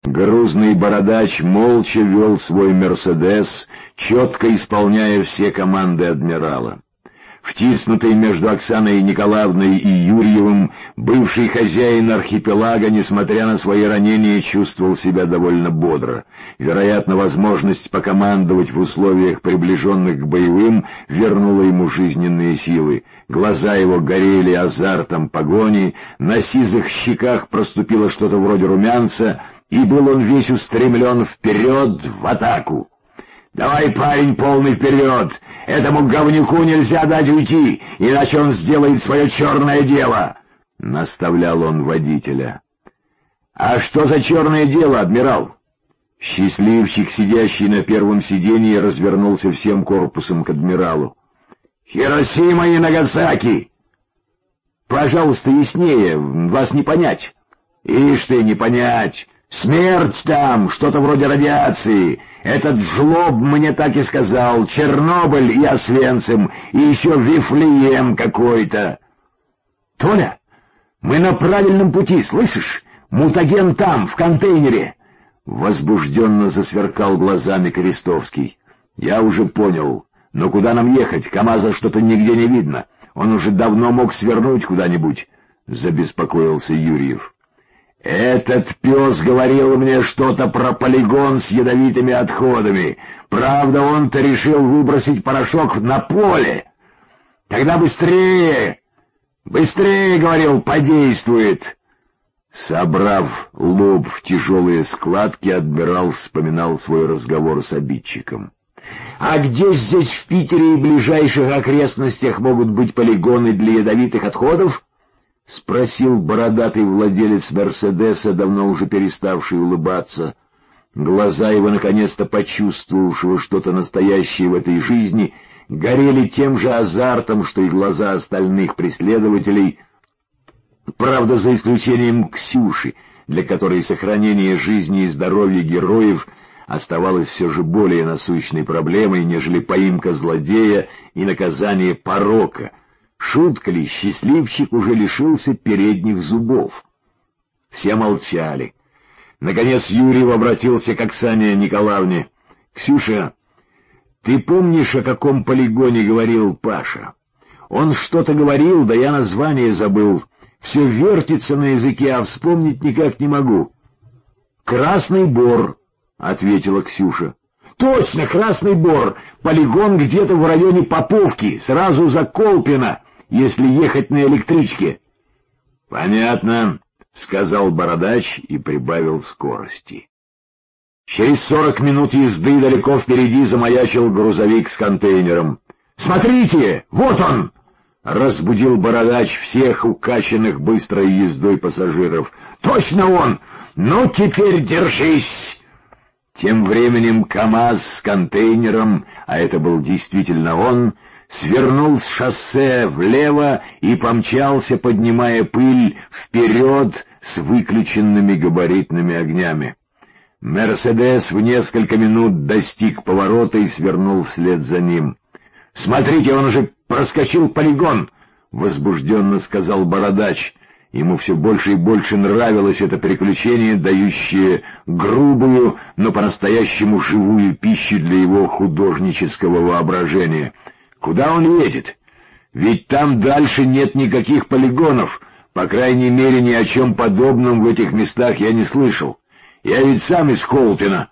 Грузный бородач молча вел свой «Мерседес», четко исполняя все команды адмирала. Втиснутый между Оксаной Николаевной и Юрьевым, бывший хозяин архипелага, несмотря на свои ранения, чувствовал себя довольно бодро. Вероятно, возможность покомандовать в условиях, приближенных к боевым, вернула ему жизненные силы. Глаза его горели азартом погони, на сизых щеках проступило что-то вроде румянца, и был он весь устремлен вперед, в атаку. «Давай, парень, полный вперед! Этому говнюку нельзя дать уйти, иначе он сделает свое черное дело!» — наставлял он водителя. «А что за черное дело, адмирал?» Счастливчик, сидящий на первом сиденье, развернулся всем корпусом к адмиралу. «Хиросима и Нагасаки!» «Пожалуйста, яснее, вас не понять». «Ишь ты, не понять! Смерть там, что-то вроде радиации. Этот жлоб мне так и сказал. Чернобыль и Освенцим, и еще Вифлеем какой-то». «Толя, мы на правильном пути, слышишь? Мутаген там, в контейнере». Возбужденно засверкал глазами Крестовский. «Я уже понял. Но куда нам ехать? КамАЗа что-то нигде не видно. Он уже давно мог свернуть куда-нибудь», — забеспокоился Юрьев. «Этот пес говорил мне что-то про полигон с ядовитыми отходами. Правда, он-то решил выбросить порошок на поле. Тогда быстрее! Быстрее, — говорил, — подействует». Собрав лоб в тяжелые складки, адмирал вспоминал свой разговор с обидчиком. «А где здесь в Питере и ближайших окрестностях могут быть полигоны для ядовитых отходов?» — спросил бородатый владелец «Мерседеса», давно уже переставший улыбаться. Глаза его, наконец-то почувствовавшего что-то настоящее в этой жизни, горели тем же азартом, что и глаза остальных преследователей, правда, за исключением Ксюши, для которой сохранение жизни и здоровья героев оставалось все же более насущной проблемой, нежели поимка злодея и наказание порока. Шутка ли, счастливчик уже лишился передних зубов. Все молчали. Наконец Юрьев обратился к Оксане Николаевне. «Ксюша, ты помнишь, о каком полигоне говорил Паша? Он что-то говорил, да я название забыл. Все вертится на языке, а вспомнить никак не могу». «Красный Бор», — ответила Ксюша. «Точно, Красный Бор. Полигон где-то в районе Поповки, сразу за Колпино, если ехать на электричке». «Понятно», — сказал бородач и прибавил скорости. Через 40 минут езды далеко впереди замаячил грузовик с контейнером. «Смотрите, вот он!» — разбудил бородач всех укачанных быстрой ездой пассажиров. «Точно он! Ну, теперь держись!» Тем временем КамАЗ с контейнером, а это был действительно он, свернул с шоссе влево и помчался, поднимая пыль, вперед с выключенными габаритными огнями. «Мерседес» в несколько минут достиг поворота и свернул вслед за ним. «Смотрите, он уже проскочил полигон!» — возбужденно сказал бородач. Ему все больше и больше нравилось это приключение, дающее грубую, но по-настоящему живую пищу для его художнического воображения. «Куда он едет? Ведь там дальше нет никаких полигонов, по крайней мере, ни о чем подобном в этих местах я не слышал. Я ведь сам из Колпино».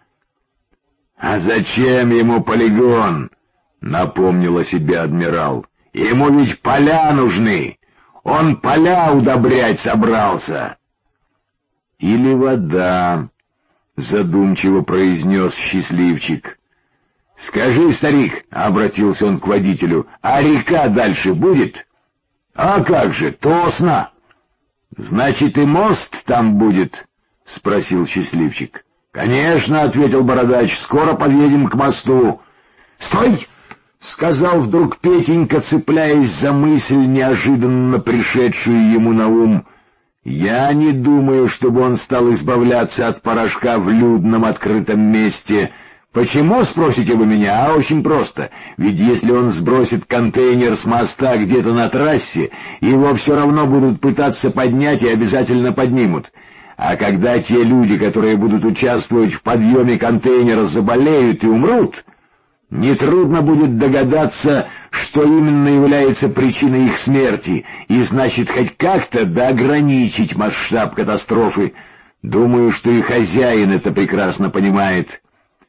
«А зачем ему полигон?» — напомнил о себе адмирал. «Ему ведь поля нужны. Он поля удобрять собрался». «Или вода», — задумчиво произнес счастливчик. «Скажи, старик», — обратился он к водителю, — «а река дальше будет?» «А как же, Тосно». «Значит, и мост там будет?» — спросил счастливчик. «Конечно», — ответил бородач, — «скоро подъедем к мосту». «Стой!» — сказал вдруг Петенька, цепляясь за мысль, неожиданно пришедшую ему на ум. «Я не думаю, чтобы он стал избавляться от порошка в людном открытом месте». «Почему, спросите вы меня? А очень просто. Ведь если он сбросит контейнер с моста где-то на трассе, его все равно будут пытаться поднять и обязательно поднимут. А когда те люди, которые будут участвовать в подъеме контейнера, заболеют и умрут, нетрудно будет догадаться, что именно является причиной их смерти, и значит хоть как-то ограничить масштаб катастрофы. Думаю, что и хозяин это прекрасно понимает.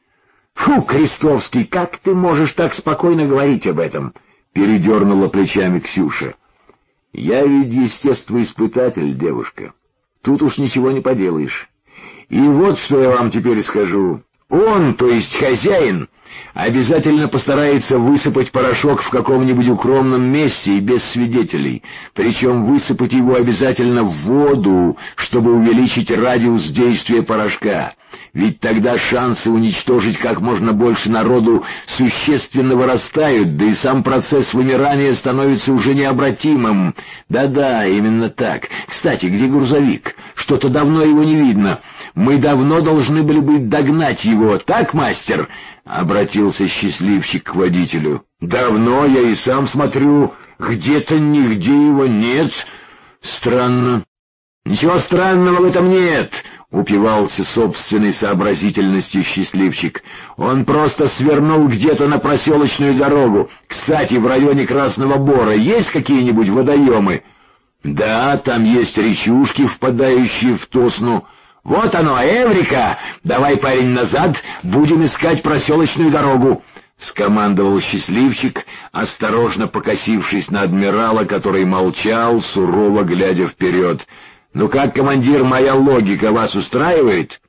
«Фу, Крестовский, как ты можешь так спокойно говорить об этом?» — передернула плечами Ксюша. «Я ведь естествоиспытатель, девушка. Тут уж ничего не поделаешь. И вот что я вам теперь скажу. Он, то есть хозяин, обязательно постарается высыпать порошок в каком-нибудь укромном месте и без свидетелей. Причем высыпать его обязательно в воду, чтобы увеличить радиус действия порошка. Ведь тогда шансы уничтожить как можно больше народу существенно вырастают, да и сам процесс вымирания становится уже необратимым. Да-да, именно так. Кстати, где грузовик? Что-то давно его не видно. Мы давно должны были бы догнать его. Так, мастер?» — обратился счастливчик к водителю. «Давно, я и сам смотрю. Где-то нигде его нет. Странно». «Ничего странного в этом нет», — упивался собственной сообразительностью счастливчик. «Он просто свернул где-то на проселочную дорогу. Кстати, в районе Красного Бора есть какие-нибудь водоемы?» «Да, там есть речушки, впадающие в Тосну». «Вот оно, Эврика! Давай, парень, назад, будем искать проселочную дорогу!» — скомандовал счастливчик, осторожно покосившись на адмирала, который молчал, сурово глядя вперед. «Ну как, командир, моя логика вас устраивает?»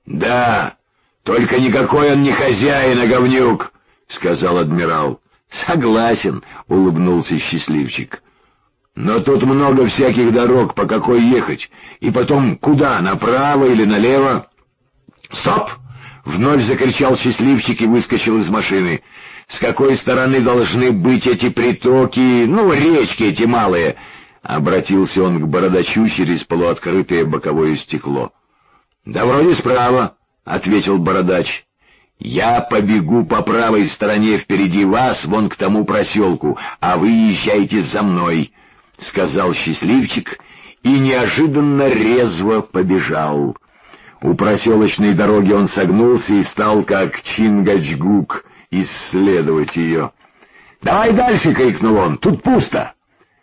«Да, только никакой он не хозяин, а говнюк», — сказал адмирал. «Согласен», — улыбнулся счастливчик. «Но тут много всяких дорог, по какой ехать. И потом, куда, направо или налево?» «Стоп!» — вновь закричал счастливчик и выскочил из машины. «С какой стороны должны быть эти притоки, речки эти малые?» — обратился он к бородачу через полуоткрытое боковое стекло. «Да вроде справа», — ответил бородач. «Я побегу по правой стороне впереди вас, вон к тому проселку, а вы езжайте за мной», — сказал счастливчик и неожиданно резво побежал. У проселочной дороги он согнулся и стал, как Чингачгук, исследовать ее. «Давай дальше!» — крикнул он. «Тут пусто!»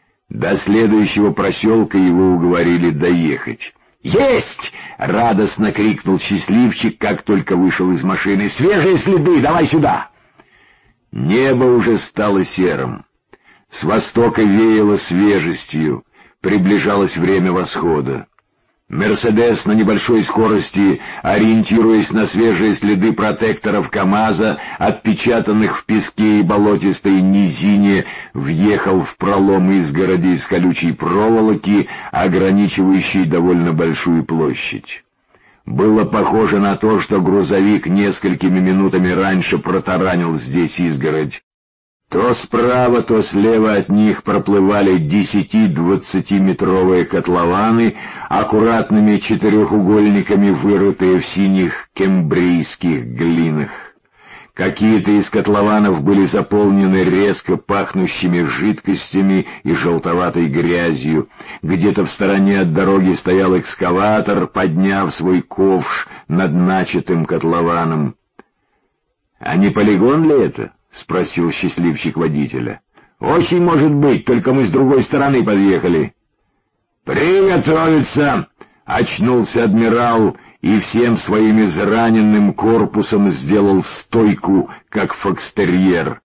До следующего проселка его уговорили доехать. «Есть!» — радостно крикнул счастливчик, как только вышел из машины. «Свежие следы! Давай сюда!» Небо уже стало серым. С востока веяло свежестью, приближалось время восхода. «Мерседес» на небольшой скорости, ориентируясь на свежие следы протекторов КамАЗа, отпечатанных в песке и болотистой низине, въехал в пролом изгороди из колючей проволоки, ограничивающей довольно большую площадь. Было похоже на то, что грузовик несколькими минутами раньше протаранил здесь изгородь. То справа, то слева от них проплывали 10-20-метровые котлованы, аккуратными четырехугольниками вырытые в синих кембрийских глинах. Какие-то из котлованов были заполнены резко пахнущими жидкостями и желтоватой грязью. Где-то в стороне от дороги стоял экскаватор, подняв свой ковш над начатым котлованом. «А не полигон ли это?» — спросил счастливчик водителя. «Очень может быть, только мы с другой стороны подъехали». «Приготовиться!» — очнулся адмирал и всем своим израненным корпусом сделал стойку, как фокстерьер.